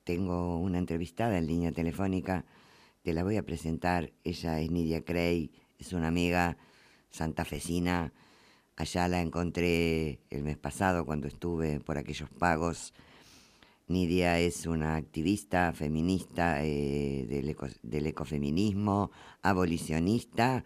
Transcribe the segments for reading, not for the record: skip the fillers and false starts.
tengo una entrevistada en línea telefónica, te la voy a presentar. Ella es Nidia Creay, es una amiga santafesina. Allá la encontré el mes pasado cuando estuve por aquellos pagos. Nidia es una activista feminista del ecofeminismo, abolicionista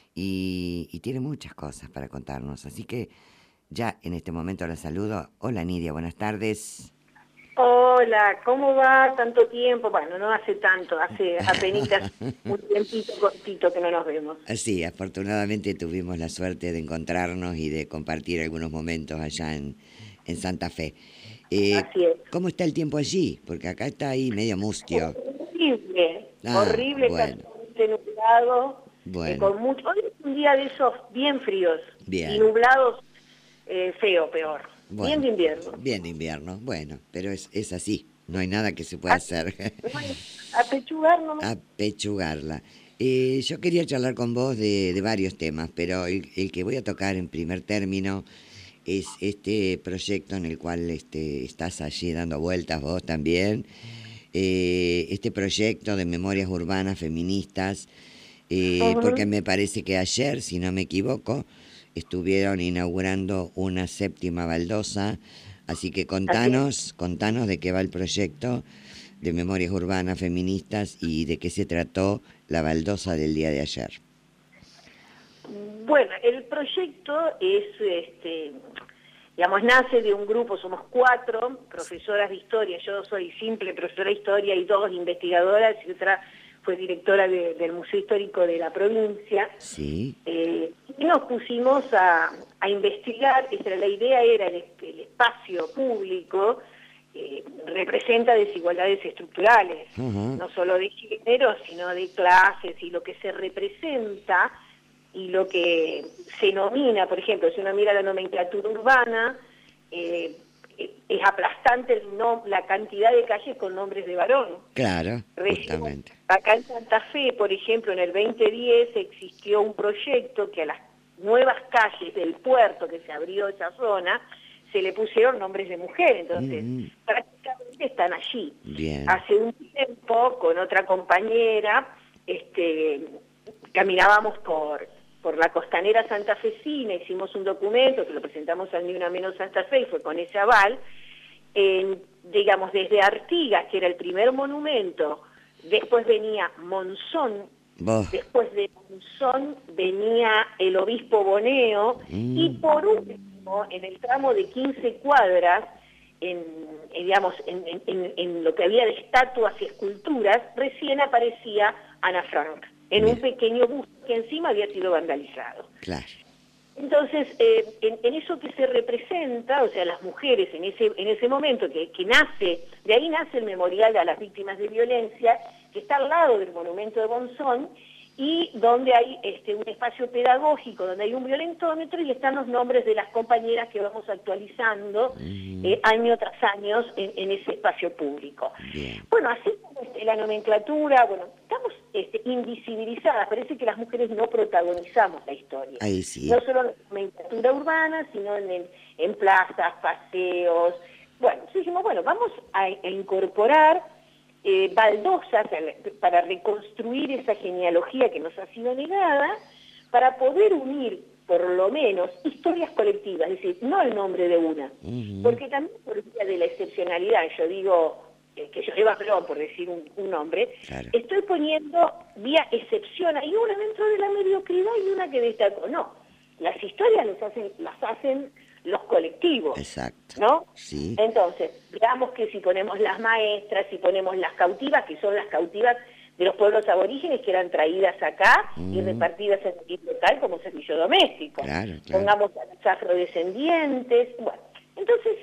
y tiene muchas cosas para contarnos. Así que ya en este momento la saludo. Hola Nidia, buenas tardes. Hola, ¿cómo va? Tanto tiempo. Bueno, no hace tanto, hace apenitas un tiempito cortito que no nos vemos. Sí, afortunadamente tuvimos la suerte de encontrarnos y de compartir algunos momentos allá en Santa Fe. Así es. ¿Cómo está el tiempo allí? Porque acá está ahí medio mustio. Horrible, Ah, horrible, bueno, casi nublado, bueno, con mucho. Hoy es un día de esos bien fríos y bien, nublados, feo, peor. Bien bueno, de invierno. bien de invierno, bueno, pero es así, no hay nada que se pueda Así, hacer. bueno, a pechugar nomás. Apechugarla. Yo quería charlar con vos de varios temas, pero el que voy a tocar en primer término es este proyecto en el cual estás allí dando vueltas vos también. Este proyecto de memorias urbanas feministas, porque Ujú. me parece que ayer, si no me equivoco, estuvieron inaugurando una séptima baldosa. Así que Así es. contanos de qué va el proyecto de memorias urbanas feministas y de qué se trató la baldosa del día de ayer. Bueno, el proyecto es, digamos, nace de un grupo, somos 4 profesoras de historia, yo soy simple profesora de historia y 2 investigadoras y otra fue directora del Museo Histórico de la provincia, Sí, y nos pusimos a investigar. La idea era el espacio público representa desigualdades estructurales, ajá, no solo de género, sino de clases, y lo que se representa y lo que se nomina, por ejemplo, si uno mira la nomenclatura urbana, es aplastante la cantidad de calles con nombres de varón. claro, Recién, justamente. acá en Santa Fe, por ejemplo, en el 2010 existió un proyecto que a las nuevas calles del puerto que se abrió esa zona, se le pusieron nombres de mujer, entonces Mm, prácticamente están allí. bien, Hace un tiempo, con otra compañera, caminábamos por la costanera santafesina, hicimos un documento que lo presentamos al Ni Una Menos Santa Fe y fue con ese aval, digamos, desde Artigas, que era el primer monumento, después venía Monzón, vos, después de Monzón venía el obispo Boneo, y mm, por último, en el tramo de 15 cuadras, digamos, en lo que había de estatuas y esculturas, recién aparecía Ana Frank, en un mira, pequeño busto que encima había sido vandalizado. claro, Entonces, en eso que se representa, o sea, las mujeres en ese momento, que nace, de ahí nace el memorial a las víctimas de violencia, que está al lado del monumento de Monzón, y donde hay un espacio pedagógico, donde hay un violentómetro y están los nombres de las compañeras que vamos actualizando año tras año en ese espacio público. bien. Bueno, así como la nomenclatura, bueno, estamos invisibilizadas, parece que las mujeres no protagonizamos la historia, Ahí no sí, solo en la nomenclatura urbana, sino en plazas, paseos. Bueno, entonces dijimos, bueno, vamos a incorporar baldosas para reconstruir esa genealogía que nos ha sido negada, para poder unir por lo menos historias colectivas, es decir, no el nombre de una, ujú, porque también por vía de la excepcionalidad, yo digo que yo lleva Flor, por decir un nombre, claro, estoy poniendo vía excepción, hay una dentro de la mediocridad y una que destacó. No, las historias las hacen los colectivos, exacto, ¿no? sí, Entonces, veamos que si ponemos las maestras, si ponemos las cautivas, que son las cautivas de los pueblos aborígenes que eran traídas acá y mm, repartidas en el local como servicio doméstico. claro, claro, Pongamos a los afrodescendientes. Bueno, entonces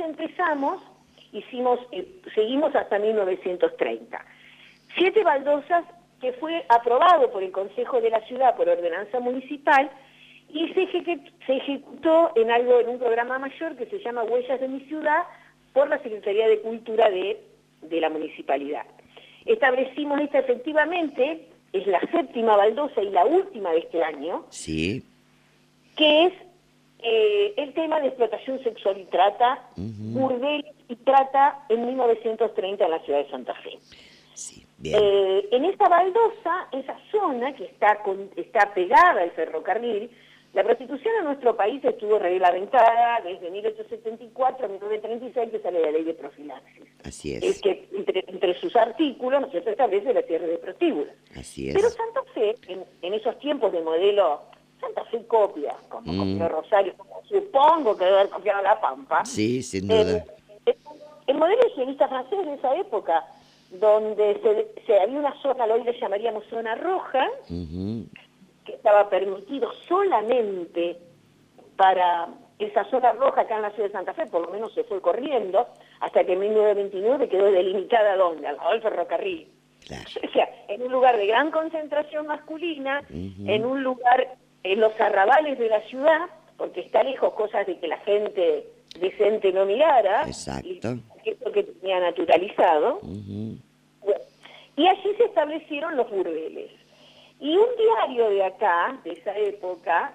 seguimos hasta 1930. 7 baldosas que fue aprobado por el Consejo de la Ciudad por ordenanza municipal y se ejecutó en un programa mayor que se llama Huellas de mi Ciudad por la Secretaría de Cultura de la Municipalidad. Establecimos esta, efectivamente, es la 7ª baldosa y la última de este año, sí, que es el tema de explotación sexual y trata, burdeles y trata en 1930 en la ciudad de Santa Fe. Sí, bien. En esa baldosa, esa zona que está pegada al ferrocarril, la prostitución en nuestro país estuvo reglamentada desde 1874 a 1936, que sale la ley de profilaxis. Así es. Es que entre sus artículos, ¿no es cierto?, establece la cierre de prostíbulos. Así es. Pero Santa Fe, en esos tiempos de modelo, Santa Fe copia, como copió Rosario, como supongo que debe haber copiado La Pampa. Sí, sin duda. El modelo higienista francés de esa época, donde había una zona, hoy le llamaríamos zona roja, que estaba permitido solamente para esa zona roja acá en la ciudad de Santa Fe, por lo menos se fue corriendo, hasta que en 1929 quedó delimitada ¿dónde? Al lado del ferrocarril. Claro. O sea, en un lugar de gran concentración masculina, en un lugar, en los arrabales de la ciudad, porque está lejos, cosas de que la gente decente no mirara. Exacto. Y eso que tenía naturalizado. Bueno, y allí se establecieron los burdeles. Y un diario de acá, de esa época,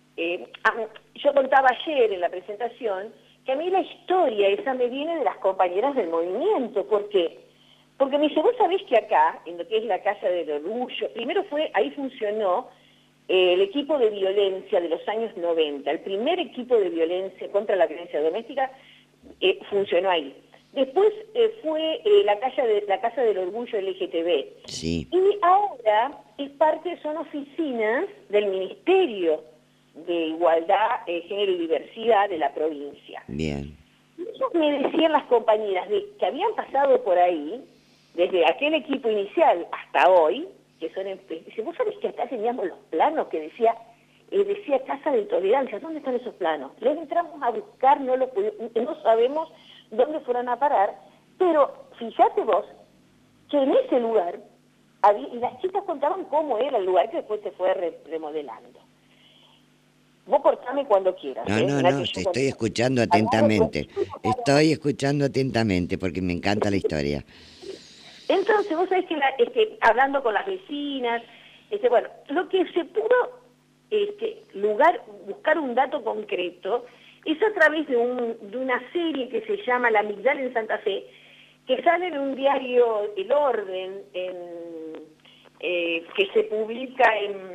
yo contaba ayer en la presentación, que a mí la historia esa me viene de las compañeras del movimiento. ¿Por qué? Porque me dice, vos sabés que acá, en lo que es la Casa del Orgullo, primero ahí funcionó el equipo de violencia de los años 90, el primer equipo de violencia contra la violencia doméstica funcionó ahí. Después fue la Casa del Orgullo LGTB. Sí. Y ahora son oficinas del Ministerio de Igualdad, Género y Diversidad de la provincia. Bien. Ellos me decían las compañeras que habían pasado por ahí, desde aquel equipo inicial hasta hoy, que son dice, vos sabés que acá teníamos los planos que decía Casa de Tolerancia, ¿dónde están esos planos? Los entramos a buscar, no sabemos dónde fueron a parar, pero fíjate vos que en ese lugar y las chicas contaban cómo era el lugar que después se fue remodelando. Vos cortame cuando quieras. No, te estoy escuchando atentamente. Estoy escuchando atentamente porque me encanta la historia. Entonces, vos sabés que hablando con las vecinas, bueno, lo que se pudo buscar un dato concreto es a través de una serie que se llama La Migdal en Santa Fe, que sale en un diario El Orden, que se publica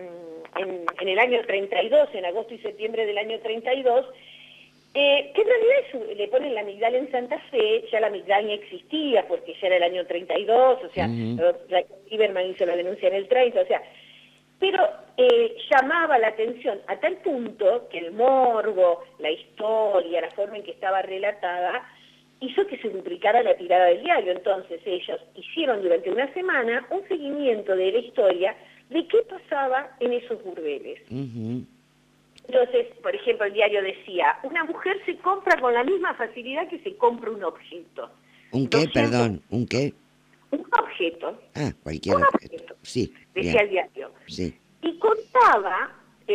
en el año 32, en agosto y septiembre del año 32, que en realidad le ponen La Migdal en Santa Fe. Ya La Migdal ni existía porque ya era el año 32, o sea, Iberman hizo la denuncia en el 30, o sea, pero llamaba la atención a tal punto que el morbo, la historia, la forma en que estaba relatada, hizo que se duplicara la tirada del diario. Entonces ellos hicieron durante una semana un seguimiento de la historia de qué pasaba en esos burdeles. Entonces, por ejemplo, el diario decía, una mujer se compra con la misma facilidad que se compra un objeto. ¿Un qué, perdón? ¿Un qué? Un objeto. Ah, cualquier objeto. Sí, decía el diario. Sí. Y contaba,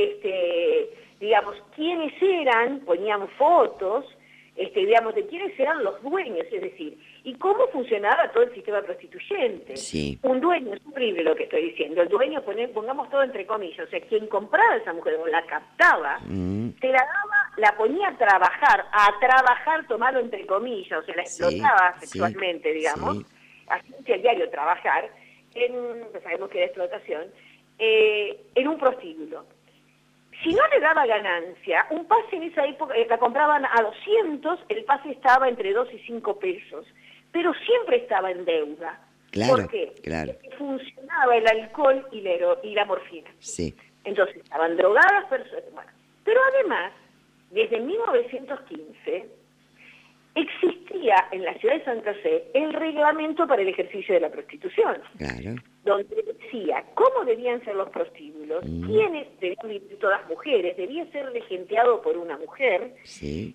digamos, quiénes eran, ponían fotos, digamos, de quiénes eran los dueños, es decir, y cómo funcionaba todo el sistema prostituyente. Sí. Un dueño, es horrible lo que estoy diciendo, el dueño, pongamos todo entre comillas, o sea, quien compraba a esa mujer o la captaba, se la daba, la ponía a trabajar, tomarlo entre comillas, o sea, la explotaba sexualmente, digamos, así decía el diario, trabajar, sabemos que era explotación, en un prostíbulo. Si no le daba ganancia, un pase en esa época la compraban a 200, el pase estaba entre 2 y 5 pesos, pero siempre estaba en deuda. Claro, ¿por qué? Claro. Porque funcionaba el alcohol y la morfina. Sí. Entonces estaban drogadas personas. Bueno, pero además, desde 1915, existía en la ciudad de Santa Fe el reglamento para el ejercicio de la prostitución. Claro. Donde decía cómo debían ser los prostíbulos, quiénes debían vivir, todas mujeres, debía ser regenteado por una mujer. Sí.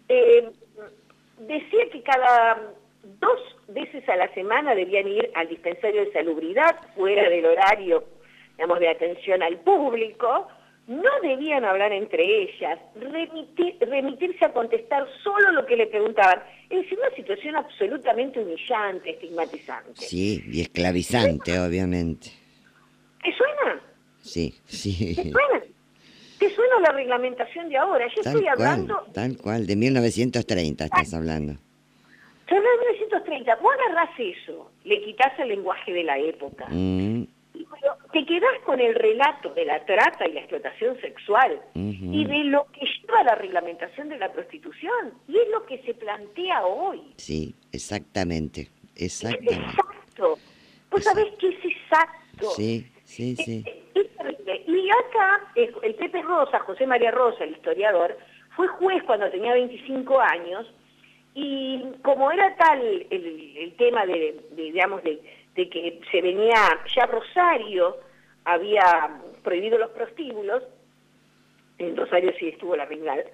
Decía que cada 2 veces a la semana debían ir al dispensario de salubridad, fuera del horario, digamos, de atención al público, no debían hablar entre ellas, remitirse a contestar solo lo que le preguntaban. Es decir, una situación absolutamente humillante, estigmatizante. Sí, y esclavizante, obviamente. ¿Te suena? Sí. ¿Te suena? ¿Te suena la reglamentación de ahora? Yo estoy hablando... Tal cual, de 1930 estás hablando. Yo hablo de 1930. Vos agarrás eso, le quitas el lenguaje de la época. Pero te quedás con el relato de la trata y la explotación sexual y de lo que lleva a la reglamentación de la prostitución. Y es lo que se plantea hoy. Sí, exactamente. Es exacto. Vos sabés que es exacto. Sí. Es terrible. Y acá, el Pepe Rosa, José María Rosa, el historiador, fue juez cuando tenía 25 años, y como era tal el tema de que se venía, ya Rosario había prohibido los prostíbulos, en Rosario sí estuvo la Ringal,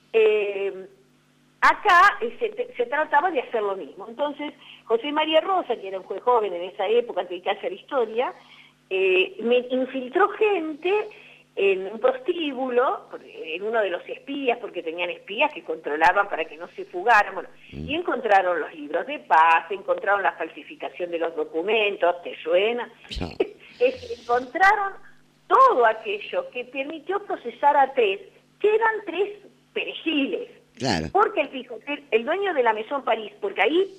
acá se trataba de hacer lo mismo. Entonces, José María Rosa, que era un juez joven en esa época, antes de que haya la historia, me infiltró gente en un prostíbulo, en uno de los espías, porque tenían espías que controlaban para que no se fugaran, bueno, y encontraron los libros de paz, encontraron la falsificación de los documentos, ¿te suena? No. Encontraron todo aquello que permitió procesar a 3, que eran 3 perejiles. Claro. Porque él dijo, el dueño de la Maison París, porque ahí,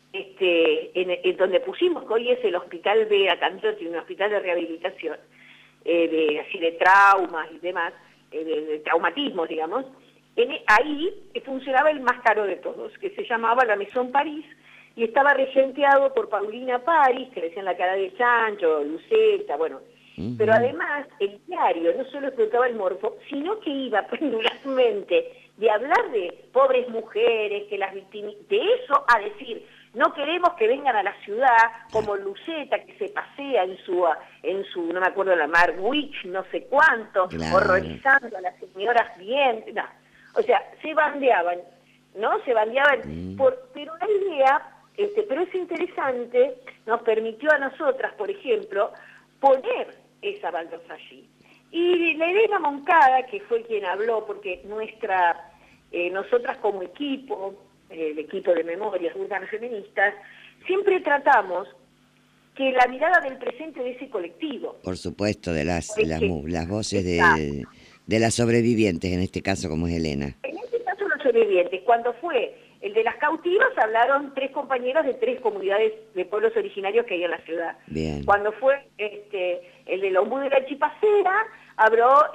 en donde pusimos, que hoy es el Hospital Bea Cantotti, un hospital de rehabilitación, así de traumas y demás, de traumatismos, digamos, ahí funcionaba el más caro de todos, que se llamaba la Maison París, y estaba regenteado por Paulina París, que le decían la cara de chancho, Luceta, bueno. Pero además, el diario no solo explotaba el morbo, sino que iba pendularmente de hablar de pobres mujeres, que las víctimas, de eso a decir, no queremos que vengan a la ciudad como Luceta, que se pasea en su no me acuerdo, la Marwich, no sé cuánto, claro, horrorizando a las señoras bien, no. O sea, se bandeaban, ¿no? Se bandeaban, pero la idea, pero es interesante, nos permitió a nosotras, por ejemplo, poner esa baldosa allí. Y la Elena Moncada, que fue quien habló, porque nosotras como equipo, el equipo de Memorias Urbanas Feministas, siempre tratamos que la mirada del presente de ese colectivo. Por supuesto, de las voces de las sobrevivientes, en este caso como es Elena. En este caso los sobrevivientes. Cuando fue el de las cautivas, hablaron 3 compañeros de 3 comunidades de pueblos originarios que hay en la ciudad. Bien. Cuando fue el del ombú de la Chipacera, habló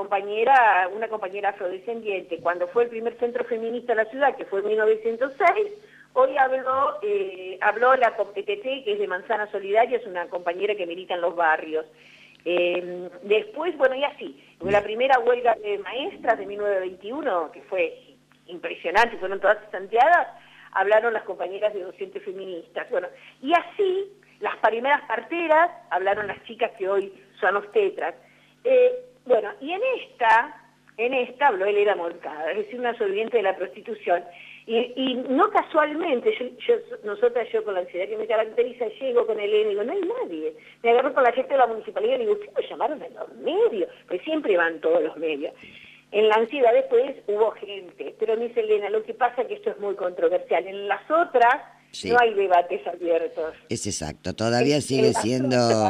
una compañera afrodescendiente. Cuando fue el primer centro feminista de la ciudad, que fue en 1906, hoy habló la COPTT, que es de Manzana Solidaria, es una compañera que milita en los barrios. Después, bueno, y así, la primera huelga de maestras de 1921, que fue impresionante, fueron todas estanteadas, hablaron las compañeras de docentes feministas. Bueno, y así, las primeras parteras, hablaron las chicas que hoy son obstetras. Bueno, y en esta habló Elena Moncada, es decir, una sobreviviente de la prostitución. Y no casualmente, yo con la ansiedad que me caracteriza, llego con Elena y digo, no hay nadie. Me agarró con la gente de la municipalidad y digo, ¿ustedes me llamaron a los medios? Pues siempre van todos los medios. En la ansiedad después hubo gente, pero me dice Elena, lo que pasa es que esto es muy controversial. En las otras sí, no hay debates abiertos. Es exacto, todavía sigue siendo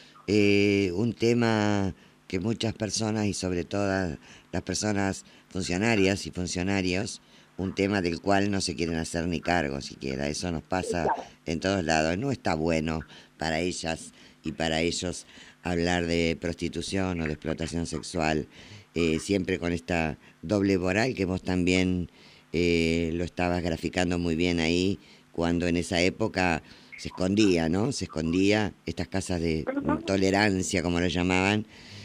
un tema que muchas personas, y sobre todo las personas funcionarias y funcionarios, un tema del cual no se quieren hacer ni cargo siquiera. Eso nos pasa en todos lados. No está bueno para ellas y para ellos hablar de prostitución o de explotación sexual, siempre con esta doble moral que vos también lo estabas graficando muy bien ahí, cuando en esa época se escondía, ¿no? Se escondía estas casas de tolerancia, como lo llamaban.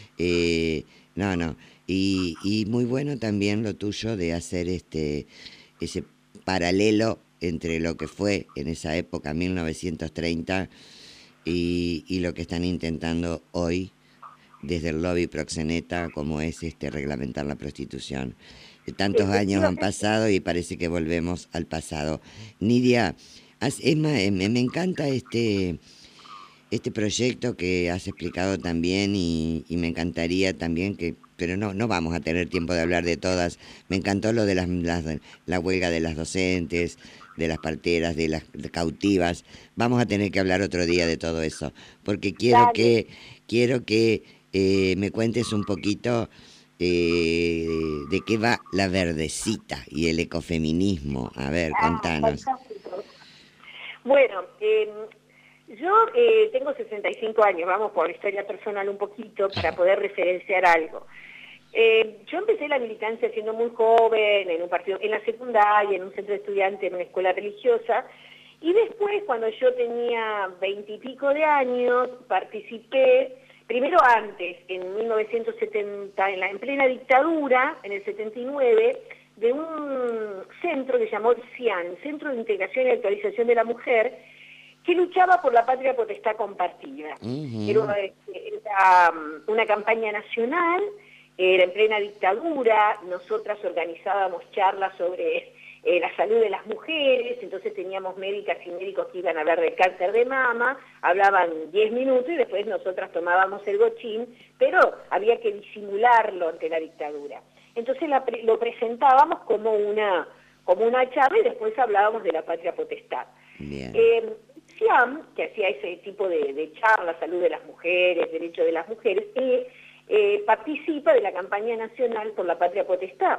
Y muy bueno también lo tuyo de hacer ese paralelo entre lo que fue en esa época, 1930, y lo que están intentando hoy desde el lobby proxeneta, como es reglamentar la prostitución. Tantos años han pasado y parece que volvemos al pasado. Nidia, me encanta este proyecto que has explicado también, y me encantaría también pero no vamos a tener tiempo de hablar de todas. Me encantó lo de la huelga de las docentes, de las parteras, de las cautivas. Vamos a tener que hablar otro día de todo eso, porque quiero que me cuentes un poquito de qué va la verdecita y el ecofeminismo. A ver, contanos. Bueno, yo tengo 65 años, vamos por historia personal un poquito para poder referenciar algo. Yo empecé la militancia siendo muy joven, en un partido, en la secundaria, en un centro de estudiantes, en una escuela religiosa, y después, cuando yo tenía 20 y pico de años, participé, primero antes, en 1970, en plena dictadura, en el 79, de un centro que se llamó CIAN, Centro de Integración y Actualización de la Mujer, que luchaba por la patria potestad compartida. Era una campaña nacional, era en plena dictadura, nosotras organizábamos charlas sobre la salud de las mujeres, entonces teníamos médicas y médicos que iban a hablar del cáncer de mama, hablaban 10 minutos y después nosotras tomábamos el bochín, pero había que disimularlo ante la dictadura. Entonces lo presentábamos como una charla y después hablábamos de la patria potestad. SIAM, que hacía ese tipo de charlas, salud de las mujeres, derecho de las mujeres, participa de la campaña nacional por la patria potestad,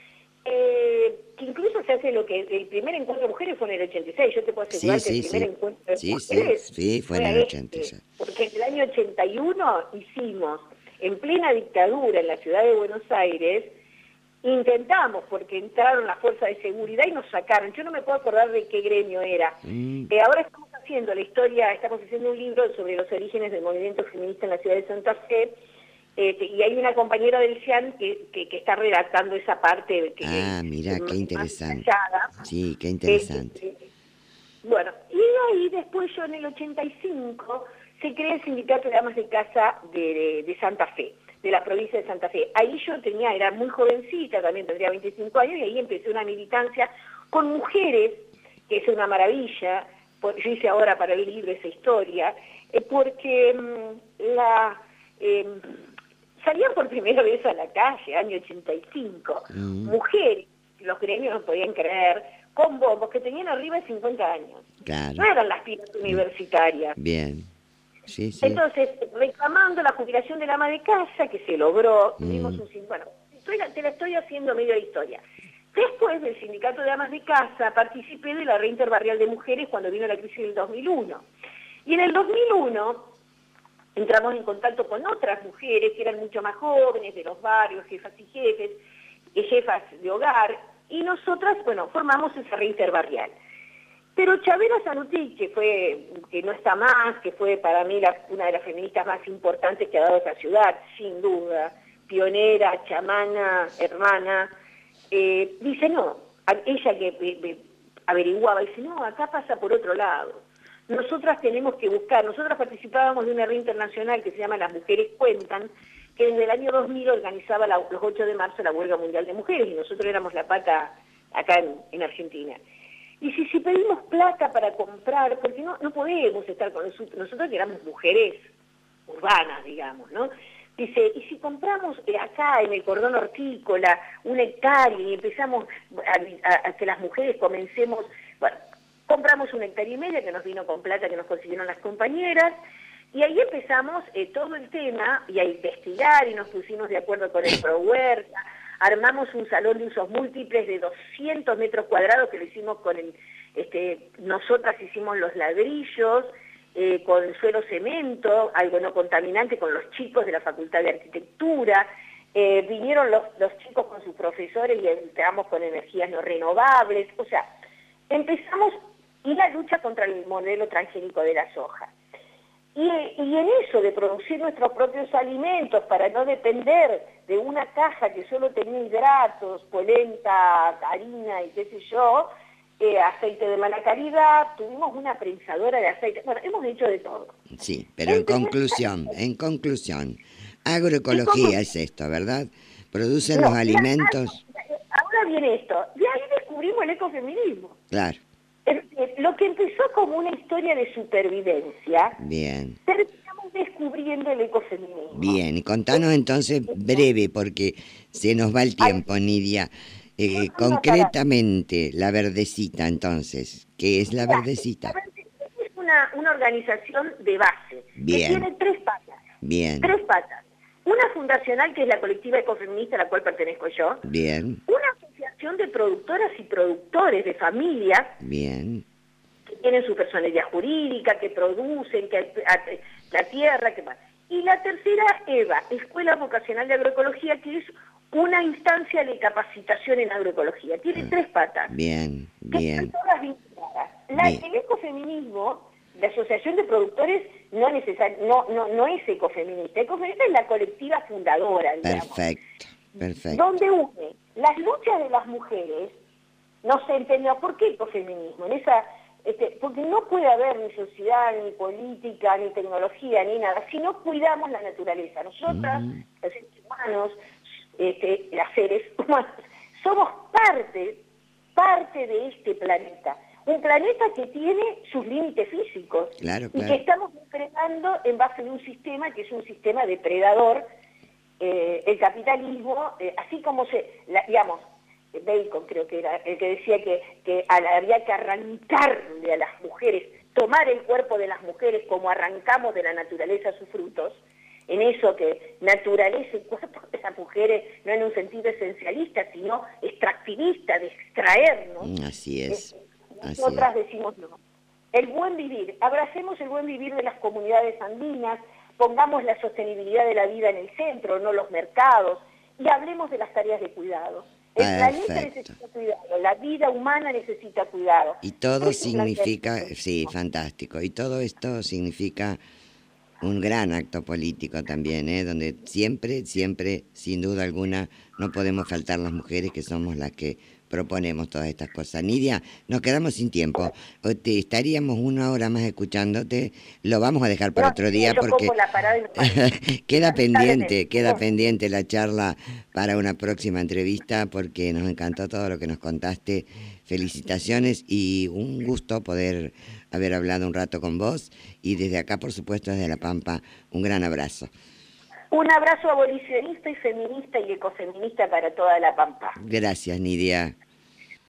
que incluso se hace el primer encuentro de mujeres fue en el 86, yo te puedo asegurar que el primer encuentro de mujeres fue en el 86. Porque en el año 81 hicimos, en plena dictadura en la ciudad de Buenos Aires, intentamos, porque entraron las fuerzas de seguridad y nos sacaron. Yo no me puedo acordar de qué gremio era. Ahora estamos haciendo la historia, estamos haciendo un libro sobre los orígenes del movimiento feminista en la ciudad de Santa Fe, y hay una compañera del CIAN que está redactando esa parte. Mira, qué interesante. Sí, qué interesante. Bueno, y ahí después yo en el 85 se crea el Sindicato de Amas de Casa de Santa Fe, de la provincia de Santa Fe. Ahí yo era muy jovencita, también tendría 25 años, y ahí empecé una militancia con mujeres, que es una maravilla. Yo hice ahora para el libro esa historia, porque salían por primera vez a la calle, año 85, mujeres, los gremios no podían creer, con bombos que tenían arriba de 50 años. Claro. No eran las pibas universitarias. Bien. Sí. Entonces, reclamando la jubilación del ama de casa, que se logró, tuvimos te la estoy haciendo medio de historia. Después del Sindicato de Amas de Casa, participé de la Red Interbarrial de Mujeres cuando vino la crisis del 2001. Y en el 2001 entramos en contacto con otras mujeres que eran mucho más jóvenes, de los barrios, jefas y jefas de hogar, y nosotras, formamos esa Red Interbarrial. Pero Chavela Zanutic, que no está más, que fue para mí una de las feministas más importantes que ha dado esa ciudad, sin duda, pionera, chamana, hermana, dice no, ella que averiguaba, dice no, acá pasa por otro lado. Nosotras tenemos que buscar, nosotras participábamos de una red internacional que se llama Las Mujeres Cuentan, que desde el año 2000 organizaba los 8 de marzo la Huelga Mundial de Mujeres, y nosotros éramos la pata acá en Argentina. Y si pedimos plata para comprar, porque no podemos estar con nosotros que éramos mujeres urbanas, digamos, ¿no? Dice, y si compramos acá en el cordón hortícola una hectárea y empezamos a que las mujeres comencemos, compramos 1,5 hectáreas que nos vino con plata que nos consiguieron las compañeras, y ahí empezamos todo el tema y a investigar y nos pusimos de acuerdo con el ProHuerta. Armamos un salón de usos múltiples de 200 metros cuadrados que lo hicimos nosotras hicimos los ladrillos, con suelo cemento, algo no contaminante, con los chicos de la Facultad de Arquitectura. Vinieron los chicos con sus profesores y entramos con energías no renovables. O sea, empezamos y la lucha contra el modelo transgénico de la soja. Y en eso de producir nuestros propios alimentos para no depender de una caja que solo tenía hidratos, polenta, harina y qué sé yo, aceite de mala calidad, tuvimos una prensadora de aceite, hemos hecho de todo. Sí, pero en conclusión, agroecología es esto, ¿verdad? Producen los alimentos. Ahora viene esto, de ahí descubrimos el ecofeminismo. Claro. Lo que empezó como una historia de supervivencia, bien, terminamos descubriendo el ecofeminismo. Bien, y contanos entonces breve, porque se nos va el tiempo, Nidia. Concretamente, la verdecita, entonces, ¿qué es la verdecita? La verdecita es una organización de base, bien, que tiene 3 patas. Bien. 3 patas. una fundacional que es la colectiva ecofeminista a la cual pertenezco yo, Bien, una asociación de productoras y productores de familias bien, que tienen su personalidad jurídica, que producen, la tierra, que más. Y la tercera, EVA, Escuela Vocacional de Agroecología, que es una instancia de capacitación en agroecología. Tiene tres patas, bien, que están bien, todas vinculadas. bien. El ecofeminismo, la Asociación de Productores, no es ecofeminista. Ecofeminista es la colectiva fundadora, digamos, Perfecto, perfecto. donde une las luchas de las mujeres. No se entendió por qué ecofeminismo, porque no puede haber ni sociedad, ni política, ni tecnología, ni nada, si no cuidamos la naturaleza. Nosotras, los seres humanos, los seres humanos, somos parte de este planeta. Un planeta que tiene sus límites físicos, Claro, y que claro. estamos enfrentando en base de un sistema que es un sistema depredador. El capitalismo, así como digamos, Bacon creo que era el que decía que había que arrancarle a las mujeres, tomar el cuerpo de las mujeres como arrancamos de la naturaleza sus frutos, en eso que naturaleza el cuerpo de las mujeres, no en un sentido esencialista, sino extractivista, de extraernos. Así es, así es. Nosotras decimos no. El buen vivir, abracemos el buen vivir de las comunidades andinas, pongamos la sostenibilidad de la vida en el centro, no los mercados, y hablemos de las tareas de cuidado. El planeta necesita cuidado, la vida humana necesita cuidado. Y todo Ese significa, planteamiento. sí, fantástico, y todo esto significa un gran acto político también, donde siempre, siempre, sin duda alguna, no podemos faltar las mujeres que somos las que proponemos todas estas cosas. Nidia, nos quedamos sin tiempo. Estaríamos una hora más escuchándote. Lo vamos a dejar para otro día yo porque pongo la parada y no paro. queda pendiente la charla para una próxima entrevista porque nos encantó todo lo que nos contaste. Felicitaciones y un gusto poder haber hablado un rato con vos. Y desde acá, por supuesto, desde La Pampa, un gran abrazo. Un abrazo abolicionista y feminista y ecofeminista para toda La Pampa. Gracias, Nidia.